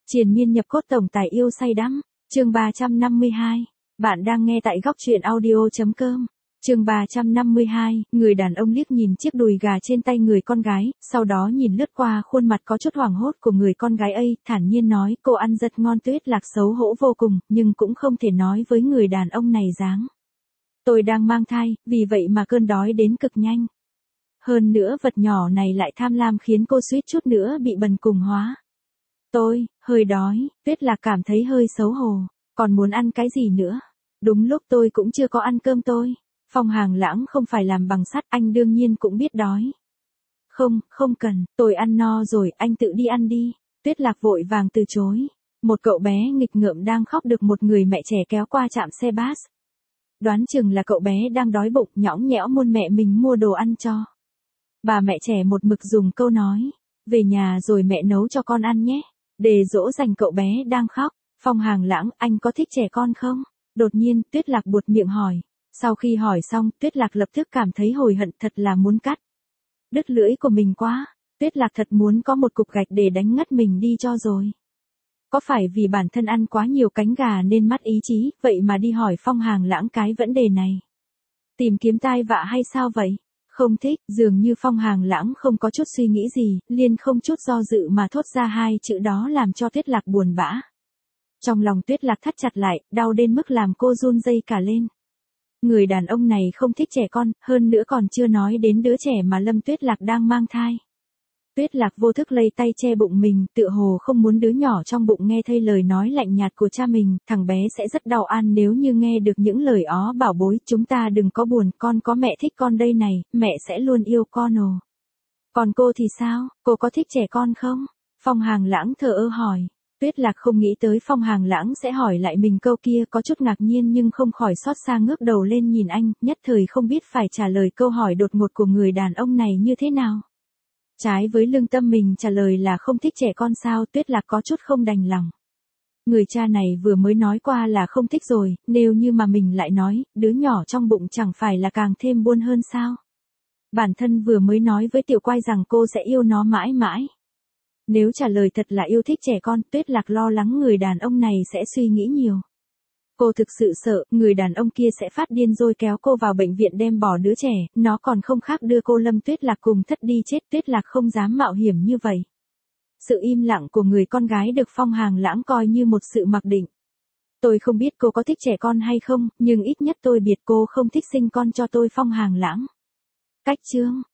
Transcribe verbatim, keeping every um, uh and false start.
Triền miên nhập cốt tổng tài yêu say đắm. Chương ba trăm năm mươi hai. Bạn đang nghe tại góc truyện audio chấm com. Chương ba trăm năm mươi hai, người đàn ông liếc nhìn chiếc đùi gà trên tay người con gái, sau đó nhìn lướt qua khuôn mặt có chút hoảng hốt của người con gái ấy, thản nhiên nói, cô ăn rất ngon. Tuyết Lạc xấu hổ vô cùng, nhưng cũng không thể nói với người đàn ông này dáng. Tôi đang mang thai, vì vậy mà cơn đói đến cực nhanh. Hơn nữa vật nhỏ này lại tham lam khiến cô suýt chút nữa bị bần cùng hóa. Tôi, hơi đói. Tuyết Lạc cảm thấy hơi xấu hổ, còn muốn ăn cái gì nữa? Đúng lúc tôi cũng chưa có ăn cơm tôi. Phong Hàng Lãng không phải làm bằng sắt, anh đương nhiên cũng biết đói. Không, không cần, tôi ăn no rồi, anh tự đi ăn đi. Tuyết Lạc vội vàng từ chối. Một cậu bé nghịch ngợm đang khóc được một người mẹ trẻ kéo qua trạm xe bus. Đoán chừng là cậu bé đang đói bụng, nhõng nhẽo muốn mẹ mình mua đồ ăn cho. Bà mẹ trẻ một mực dùng câu nói, về nhà rồi mẹ nấu cho con ăn nhé, để dỗ dành cậu bé đang khóc. Phong Hàng Lãng, anh có thích trẻ con không? Đột nhiên, Tuyết Lạc buột miệng hỏi. Sau khi hỏi xong, Tuyết Lạc lập tức cảm thấy hối hận, thật là muốn cắt đứt lưỡi của mình quá. Tuyết Lạc thật muốn có một cục gạch để đánh ngất mình đi cho rồi. Có phải vì bản thân ăn quá nhiều cánh gà nên mất ý chí, vậy mà đi hỏi Phong Hàng Lãng cái vấn đề này? Tìm kiếm tai vạ hay sao vậy? Không thích, dường như Phong Hàng Lãng không có chút suy nghĩ gì, liền không chút do dự mà thốt ra hai chữ đó làm cho Tuyết Lạc buồn bã. Trong lòng Tuyết Lạc thắt chặt lại, đau đến mức làm cô run rẩy cả lên. Người đàn ông này không thích trẻ con, hơn nữa còn chưa nói đến đứa trẻ mà Lâm Tuyết Lạc đang mang thai. Tuyết Lạc vô thức lấy tay che bụng mình, tựa hồ không muốn đứa nhỏ trong bụng nghe thấy lời nói lạnh nhạt của cha mình, thằng bé sẽ rất đau ăn nếu như nghe được những lời ó bảo bối, chúng ta đừng có buồn, con có mẹ thích con đây này, mẹ sẽ luôn yêu con ồ. Còn cô thì sao, cô có thích trẻ con không? Phong Hàng Lãng thờ ơ hỏi. Tuyết Lạc không nghĩ tới Phong Hàng Lãng sẽ hỏi lại mình câu kia, có chút ngạc nhiên nhưng không khỏi xót xa ngước đầu lên nhìn anh, nhất thời không biết phải trả lời câu hỏi đột ngột của người đàn ông này như thế nào. Trái với lương tâm mình trả lời là không thích trẻ con sao, Tuyết Lạc có chút không đành lòng. Người cha này vừa mới nói qua là không thích rồi, nếu như mà mình lại nói, đứa nhỏ trong bụng chẳng phải là càng thêm buồn hơn sao? Bản thân vừa mới nói với Tiểu Quai rằng cô sẽ yêu nó mãi mãi. Nếu trả lời thật là yêu thích trẻ con, Tuyết Lạc lo lắng người đàn ông này sẽ suy nghĩ nhiều. Cô thực sự sợ, người đàn ông kia sẽ phát điên rồi kéo cô vào bệnh viện đem bỏ đứa trẻ, nó còn không khác đưa cô Lâm Tuyết Lạc cùng thất đi chết. Tuyết Lạc không dám mạo hiểm như vậy. Sự im lặng của người con gái được Phong Hàng Lãng coi như một sự mặc định. Tôi không biết cô có thích trẻ con hay không, nhưng ít nhất tôi biết cô không thích sinh con cho tôi. Phong Hàng Lãng. Cách chương.